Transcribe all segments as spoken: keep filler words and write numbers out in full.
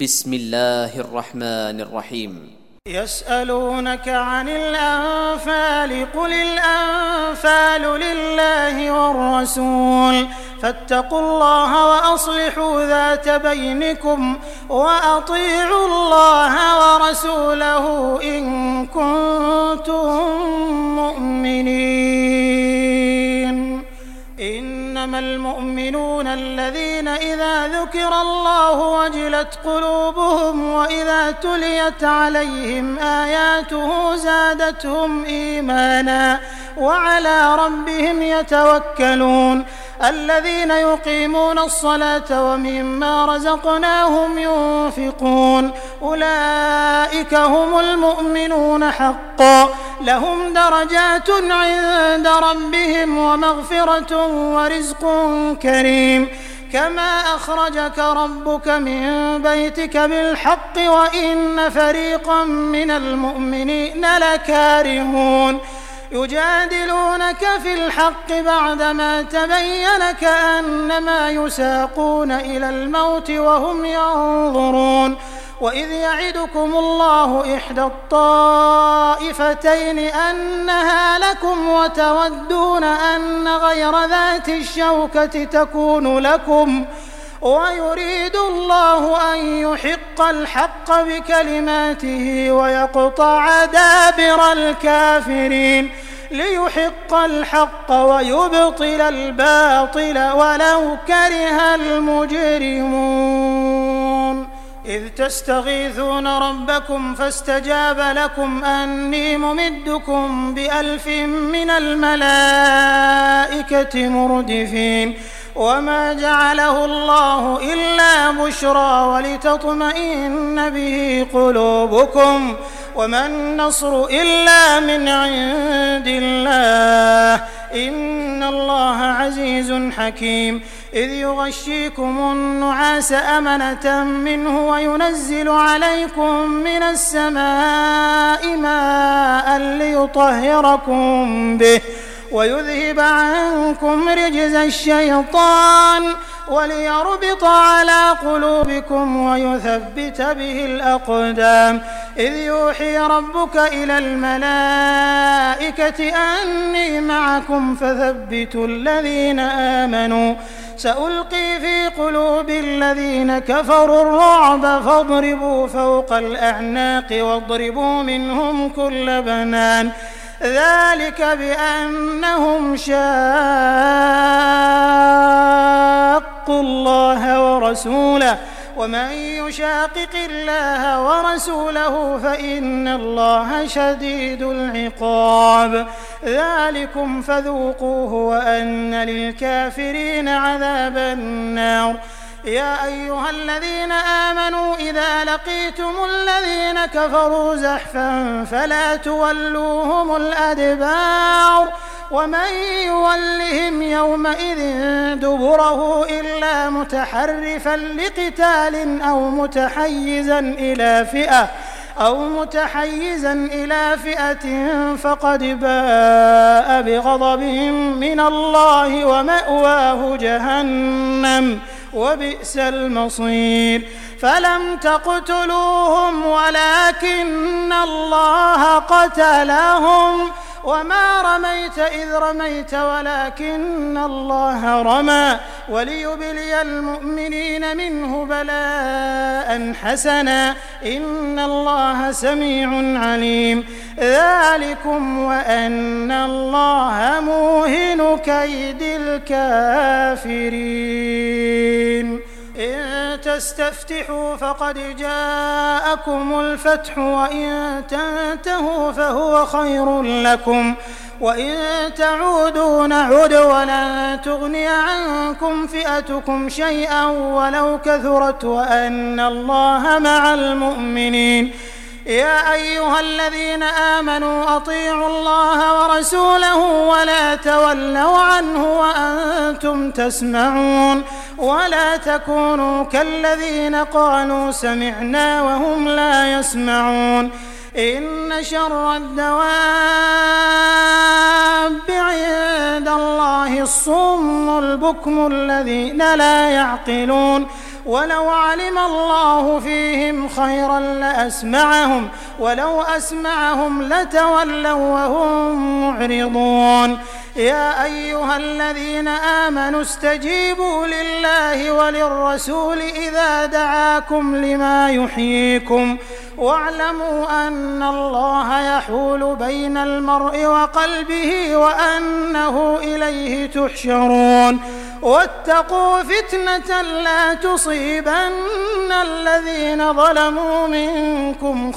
بسم الله الرحمن الرحيم. يسألونك عن الأنفال قل الأنفال لله والرسول فاتقوا الله وأصلحوا ذات بينكم وأطيعوا الله ورسوله إن كنتم مؤمنين. إنما المؤمنون الذين إذا ذكر الله وجلت قلوبهم وإذا تليت عليهم آياته زادتهم إيمانا وعلى ربهم يتوكلون. الذين يقيمون الصلاة ومما رزقناهم ينفقون أولئك هم المؤمنون حقا لهم درجات عند ربهم ومغفرة ورزق كريم. كما أخرجك ربك من بيتك بالحق وإن فريقا من المؤمنين لكارهون. يجادلونك في الحق بعدما تبين كأنما يساقون إلى الموت وهم ينظرون. وإذ يعدكم الله إحدى الطائفتين أنها لكم وتودون أن غير ذات الشوكة تكون لكم ويريد الله أن يحق الحق بكلماته ويقطع دابر الكافرين ليحق الحق ويبطل الباطل ولو كره المجرمون. إذ تستغيثون ربكم فاستجاب لكم أني ممدكم بألف من الملائكة مردفين. وما جعله الله إلا بشرى ولتطمئن به قلوبكم وما النصر إلا من عند الله إن الله عزيز حكيم. إذ يغشيكم النعاس أمنة منه وينزل عليكم من السماء ماء ليطهركم به ويذهب عنكم رجز الشيطان وليربط على قلوبكم ويثبت به الأقدام. إذ يوحي ربك إلى الملائكة أني معكم فثبتوا الذين آمنوا سألقي في قلوب الذين كفروا الرعب فاضربوا فوق الأعناق واضربوا منهم كل بنان. ذلك بأنهم شاقوا الله ورسوله ومن يشاقق الله ورسوله فإن الله شديد العقاب. ذلكم فذوقوه وأن للكافرين عذاب النار. يا أيها الذين آمنوا إذا لقيتم الذين كفروا زحفا فلا تولوهم الأدبار ومن يولهم يومئذ دبره إلا متحرفا لقتال أو متحيزا إلى فئة أو متحيزا إلى فئة فقد باء بغضب من الله ومأواه جهنم وبئس المصير. فلم تقتلوهم ولكن الله قتلهم وما رميت إذ رميت ولكن الله رمى وليبلي المؤمنين منه بلاء حسنا إن الله سميع عليم. ذلكم وأن الله موهن كيد الكافرين. إن تستفتحوا فقد جاءكم الفتح وإن تنتهوا فهو خير لكم وإن تعودوا نعد ولن تغني عنكم فئتكم شيئا ولو كثرت وأن الله مع المؤمنين. يا أيها الذين آمنوا أطيعوا الله ورسوله ولا تولوا عنه وأنتم تسمعون ولا تكونوا كالذين قالوا سمعنا وهم لا يسمعون. إن شر الدواب عند الله الصم البكم الذين لا يعقلون ولو علم الله فيهم خيرا لأسمعهم ولو أسمعهم لتولوا وهم معرضون يا أيها الذين آمنوا استجيبوا لله وللرسول إذا دعاكم لما يحييكم واعلموا أن الله يحول بين المرء وقلبه وأنه إليه تحشرون واتقوا فتنة لا تصيبن الذين ظلموا منكم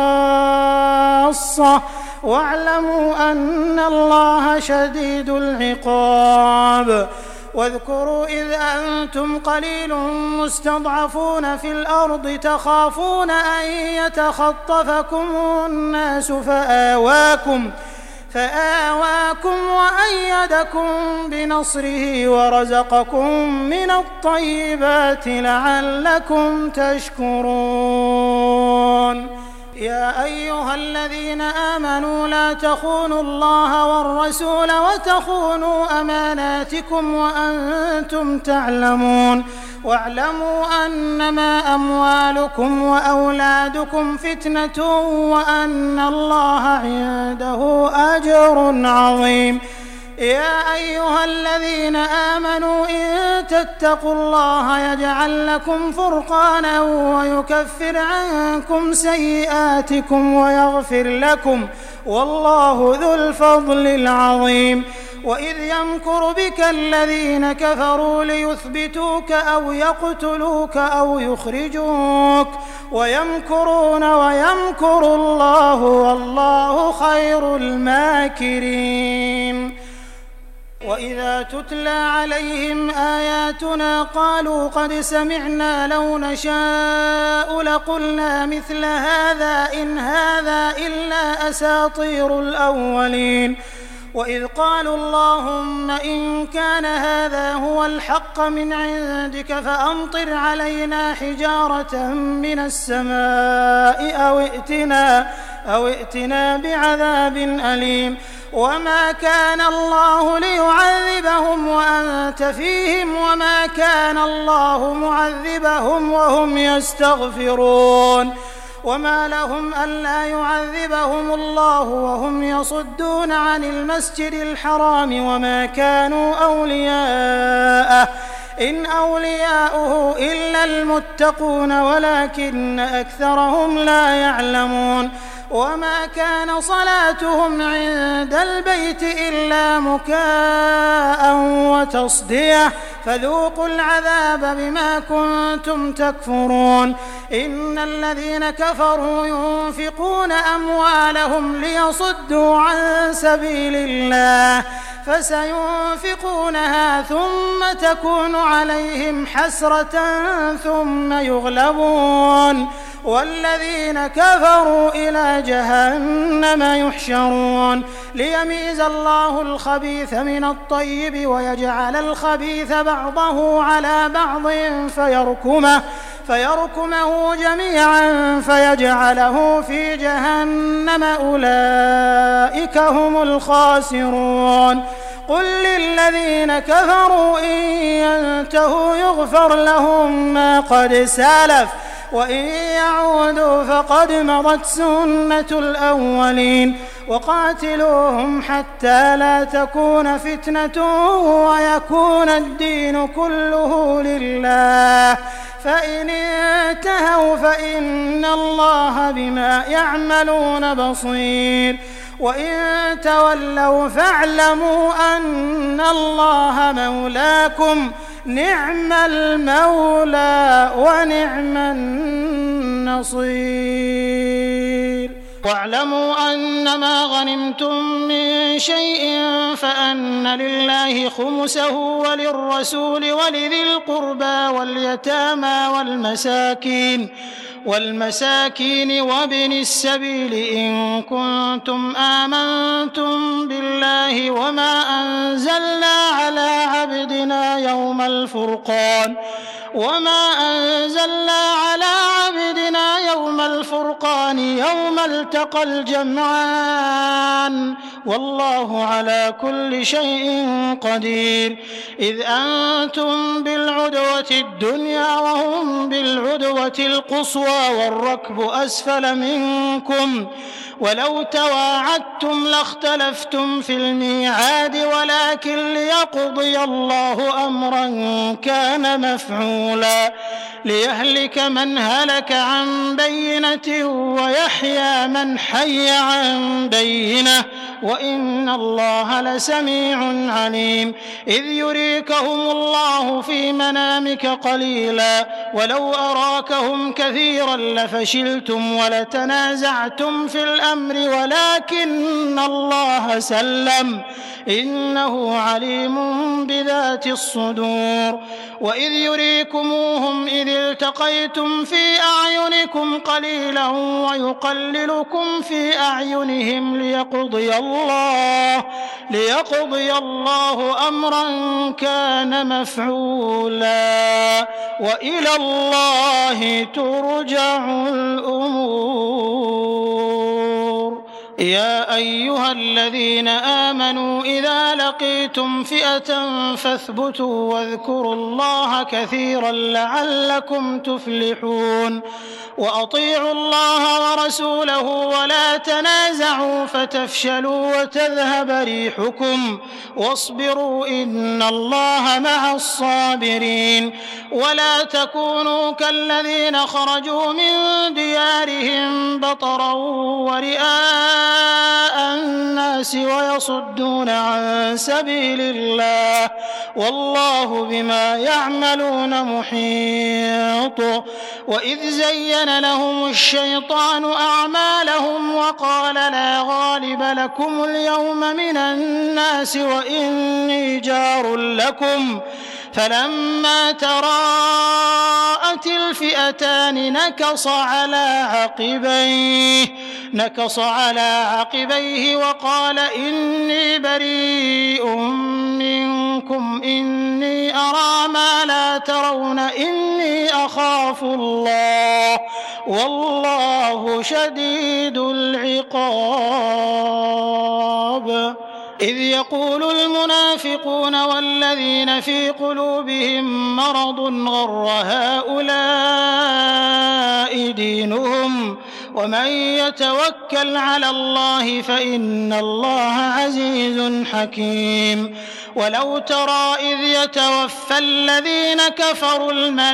خاصة واعلموا أن الله شديد العقاب واذكروا إذ أنتم قليل مستضعفون في الأرض تخافون أن يتخطفكم الناس فآواكم فآواكم وأيدكم بنصره ورزقكم من الطيبات لعلكم تشكرون يا أيها الذين آمنوا لا تخونوا الله والرسول وتخونوا أماناتكم وأنتم تعلمون واعلموا أنما أموالكم وأولادكم فتنة وأن الله عنده أجر عظيم يا أيها الذين آمنوا إن تتقوا الله يجعل لكم فرقانا ويكفر عنكم سيئاتكم ويغفر لكم والله ذو الفضل العظيم وإذ يمكر بك الذين كفروا ليثبتوك أو يقتلوك أو يخرجوك ويمكرون ويمكر الله والله خير الماكرين وإذا تتلى عليهم آياتنا قالوا قد سمعنا لو نشاء لقلنا مثل هذا إن هذا إلا أساطير الأولين وإذ قالوا اللهم إن كان هذا هو الحق من عندك فأمطر علينا حجارة من السماء أو ائتنا, أو ائتنا بعذاب أليم وما كان الله ليعذبهم وأنت فيهم وما كان الله معذبهم وهم يستغفرون وما لهم ألا يعذبهم الله وهم يصدون عن المسجد الحرام وما كانوا أولياءه إن أولياؤه إلا المتقون ولكن أكثرهم لا يعلمون وما كان صلاتهم عند البيت إلا مكاء وتصدية فذوقوا العذاب بما كنتم تكفرون إن الذين كفروا ينفقون أموالهم ليصدوا عن سبيل الله فسينفقونها ثم تكون عليهم حسرة ثم يغلبون والذين كفروا إلى جهنم يحشرون ليميز الله الخبيث من الطيب ويجعل الخبيث بعضه على بعض فيركمه فيركمه جميعا فيجعله في جهنم أولئك هم الخاسرون قل للذين كفروا إن ينتهوا يغفر لهم ما قد سلف وإن يعودوا فقد مضت سنة الأولين وقاتلوهم حتى لا تكون فتنة ويكون الدين كله لله فإن انتهوا فإن الله بما يعملون بصير وإن تولوا فاعلموا أن الله مولاكم نعم المولى ونعم النصير واعلموا أنما غنمتم من شيء فأن لله خمسه وللرسول ولذي القربى واليتامى والمساكين والمساكين وابن السبيل إن كنتم آمنتم بالله وما أنزلنا على عبدنا يوم الفرقان وما أنزلنا على عبدنا يوم الفرقان يوم التقى الجمعان والله على كل شيء قدير. إذ أنتم بالعدوة الدنيا وهم بالعدوة القصوى والركب أسفل منكم ولو تواعدتم لاختلفتم في الميعاد ولكن ليقضي الله أمرا كان مفعولا ليهلك من هلك عن بينة ويحيى من حي عن بينة وإن الله لسميع عليم. إذ يريكهم الله في منامك قليلا ولو أراكهم كثيرا لفشلتم ولتنازعتم في الأمر ولكن الله سلم إنه عليم بذات الصدور. وإذ يريكموهم إذ التقيتم في أعينكم قليلا ويقللكم في أعينهم ليقضي الله ليقضي الله أمرا كان مفعولا وإلى الله ترجع الأمور. يا أيها الذين آمنوا إذا لقيتم فئة فاثبتوا واذكروا الله كثيرا لعلكم تفلحون. وأطيعوا الله ورسوله ولا تنازعوا فتفشلوا وتذهب ريحكم واصبروا إن الله مع الصابرين. ولا تكونوا كالذين خرجوا من ديارهم بطرا ورئاء الناس ويصدون عن سبيل الله والله بما يعملون محيط. وإذ زين لهم الشيطان أعمالهم وقال لا غالب لكم اليوم من الناس وإني جار لكم فلما تراءت الفئتان نكص على عقبيه نكص على عقبيه وقال إني بريء منكم إني أرى ما لا ترون إني أخاف الله والله شديد العقاب. إذ يقول المنافقون والذين في قلوبهم مرض غر هؤلاء دينهم ومن يتوكل على الله فإن الله عزيز حكيم. ولو ترى إذ يتوفى الذين كفروا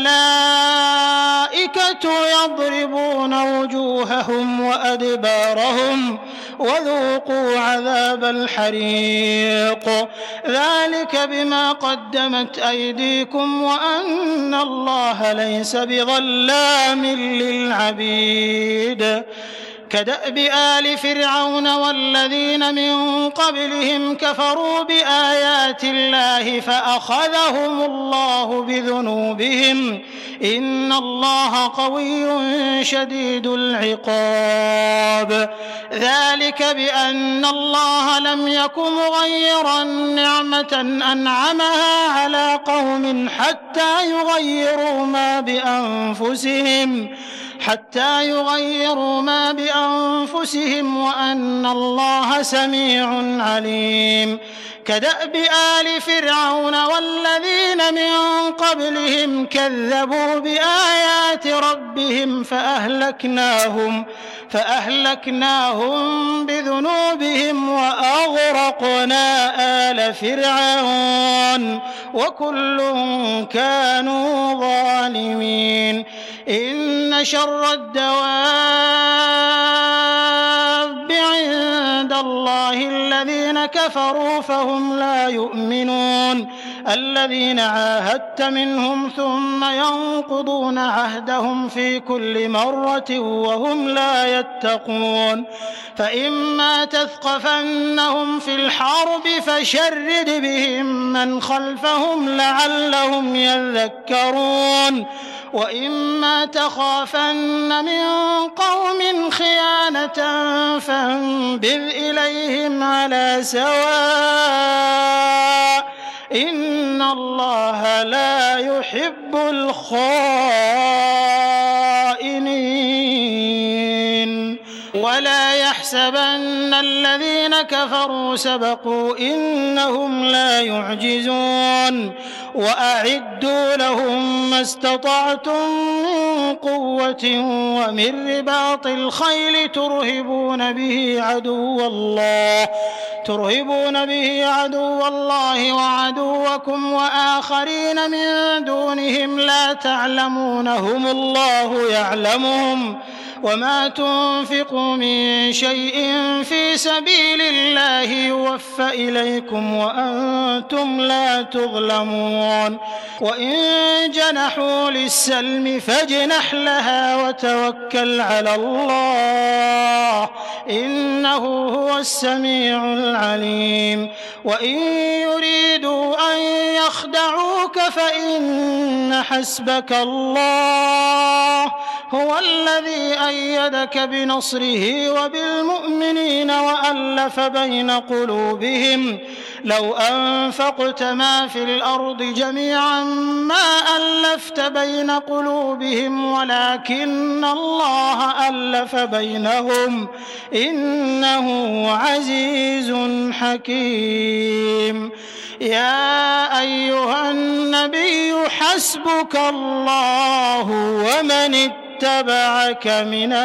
الملائكة يضربون وجوههم وأدبارهم وذوقوا عذاب الحريق ذلك بما قدمت أيديكم وأن الله ليس بظلام للعبيد. كدأب آل فرعون والذين من قبلهم كفروا بآيات الله فأخذهم الله بذنوبهم إن الله قوي شديد العقاب. ذلك بأن الله لم يك مغيرا نعمة أنعمها على قوم حتى يغيروا ما بأنفسهم حتى يغيروا ما بأنفسهم وأن الله سميع عليم. كدأب آل فرعون والذين من قبلهم كذبوا بآيات ربهم فأهلكناهم فأهلكناهم بذنوبهم وأغرقنا آل فرعون وكل كانوا ظالمين. إن شر الدواب عند الله الذين كفروا فهم لا يؤمنون الذين عاهدت منهم ثم ينقضون عهدهم في كل مرة وهم لا يتقون. فإما تثقفنهم في الحرب فشرد بهم من خلفهم لعلهم يذكرون. وإما تخافن من قوم خيانة فانبذ إليهم على سواء إن الله لا يحب الخائنين. ولا يحسبن الذين كفروا سبقوا إنهم لا يعجزون وأعدوا لهم ما استطعتم من قوة ومن رباط الخيل ترهبون به عدو الله ترهبون به عدو الله وعدوكم وآخرين من دونهم لا تعلمونهم الله يعلمهم وما تنفقوا من شيء في سبيل الله يوفى إليكم وأنتم لا تظلمون وإن جنحوا للسلم فاجنح لها وتوكل على الله إنه هو السميع العليم وإن يريدوا أن يخدعوك فإن حسبك الله هو الذي أيدك بنصره وبالمؤمنين وألف بين قلوبهم لو أنفقت ما في الأرض جميعا ما ألفت بين قلوبهم ولكن الله ألف بينهم إنه عزيز حكيم يا أيها النبي حسبك الله ومن اتبعك من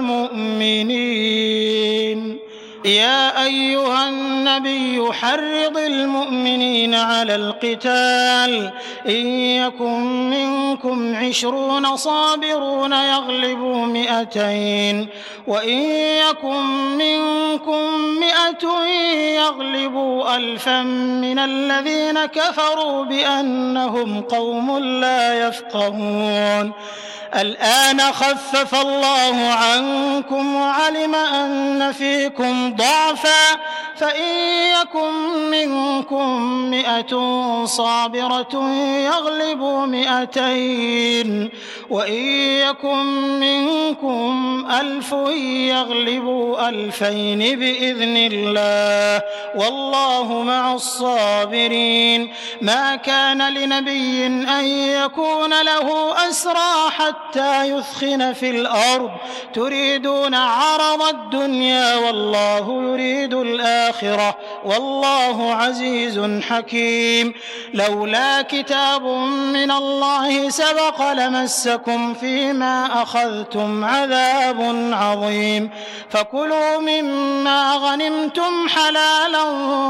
المؤمنين يا أيها النبي حرض المؤمنين على القتال إن يكن منكم عشرون صابرون يغلبوا مئتين وإن يكن منكم مئة يغلبوا ألفا من الذين كفروا بأنهم قوم لا يفقهون الآن خفف الله عنكم وعلم أن فيكم ضعفا فإن يكن منكم مئة صابرة يغلبوا مئتين وإن يكن منكم ألف يغلبوا ألفين بإذن الله والله مع الصابرين ما كان لنبي أن يكون له أسرى حتى يثخن في الأرض تريدون عرض الدنيا والله يريد الآخرة والله عزيز حكيم لولا كتاب من الله سبق لمسكم فيما أخذتم عذاب عظيم فكلوا مما غنمتم حلالا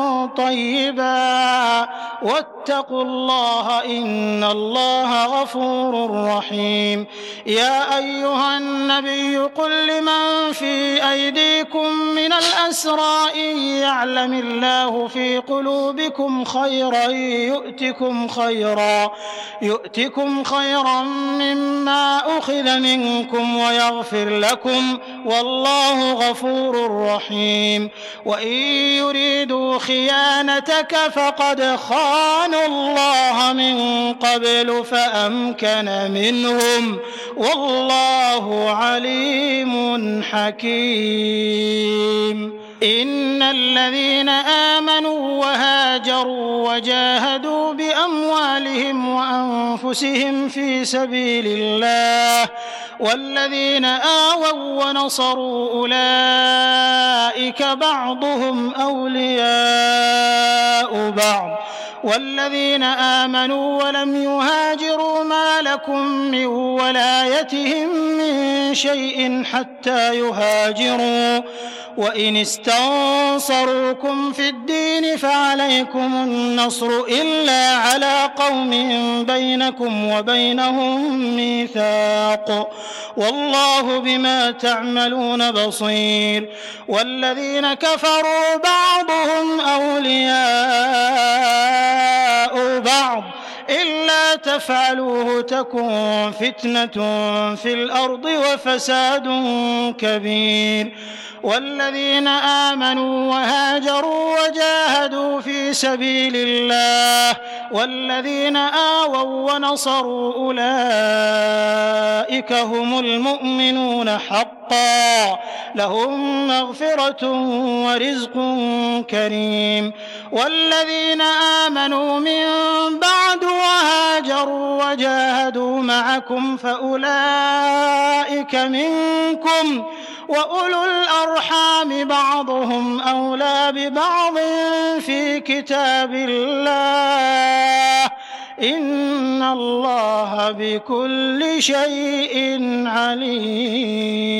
طيبا واتقوا الله إن الله غفور رحيم يا أيها النبي قل لمن في أيديكم من الأسرى إن يعلم الله في قلوبكم خيرا يؤتكم خيرا يؤتكم خيرا مما أخذ منكم ويغفر لكم والله غفور رحيم وإن يريدوا خيانتك فقد خانوا الله من قبل فأمكن منهم والله عليم حكيم إن الذين آمنوا وهاجروا وجاهدوا بأموالهم وأنفسهم في سبيل الله والذين آووا ونصروا أولئك بعضهم أولياء بعض والذين آمنوا ولم يهاجروا ما لكم من ولايتهم من شيء حتى يهاجروا وإن استنصروكم في الدين فعليكم النصر إلا على قوم بينكم وبينهم ميثاق والله بما تعملون بصير والذين كفروا بعضهم أولياء بعض إلا تفعلوه تكن فتنة في الأرض وفساد كبير والذين آمنوا وهاجروا وجاهدوا في سبيل الله والذين آووا ونصروا أولئك هم المؤمنون حقا لهم مغفرة ورزق كريم والذين آمنوا من بعد وهاجروا وجاهدوا معكم فأولئك منكم وأولو الأرحام بعضهم أولى ببعض في كتاب الله إن الله بكل شيء عليم.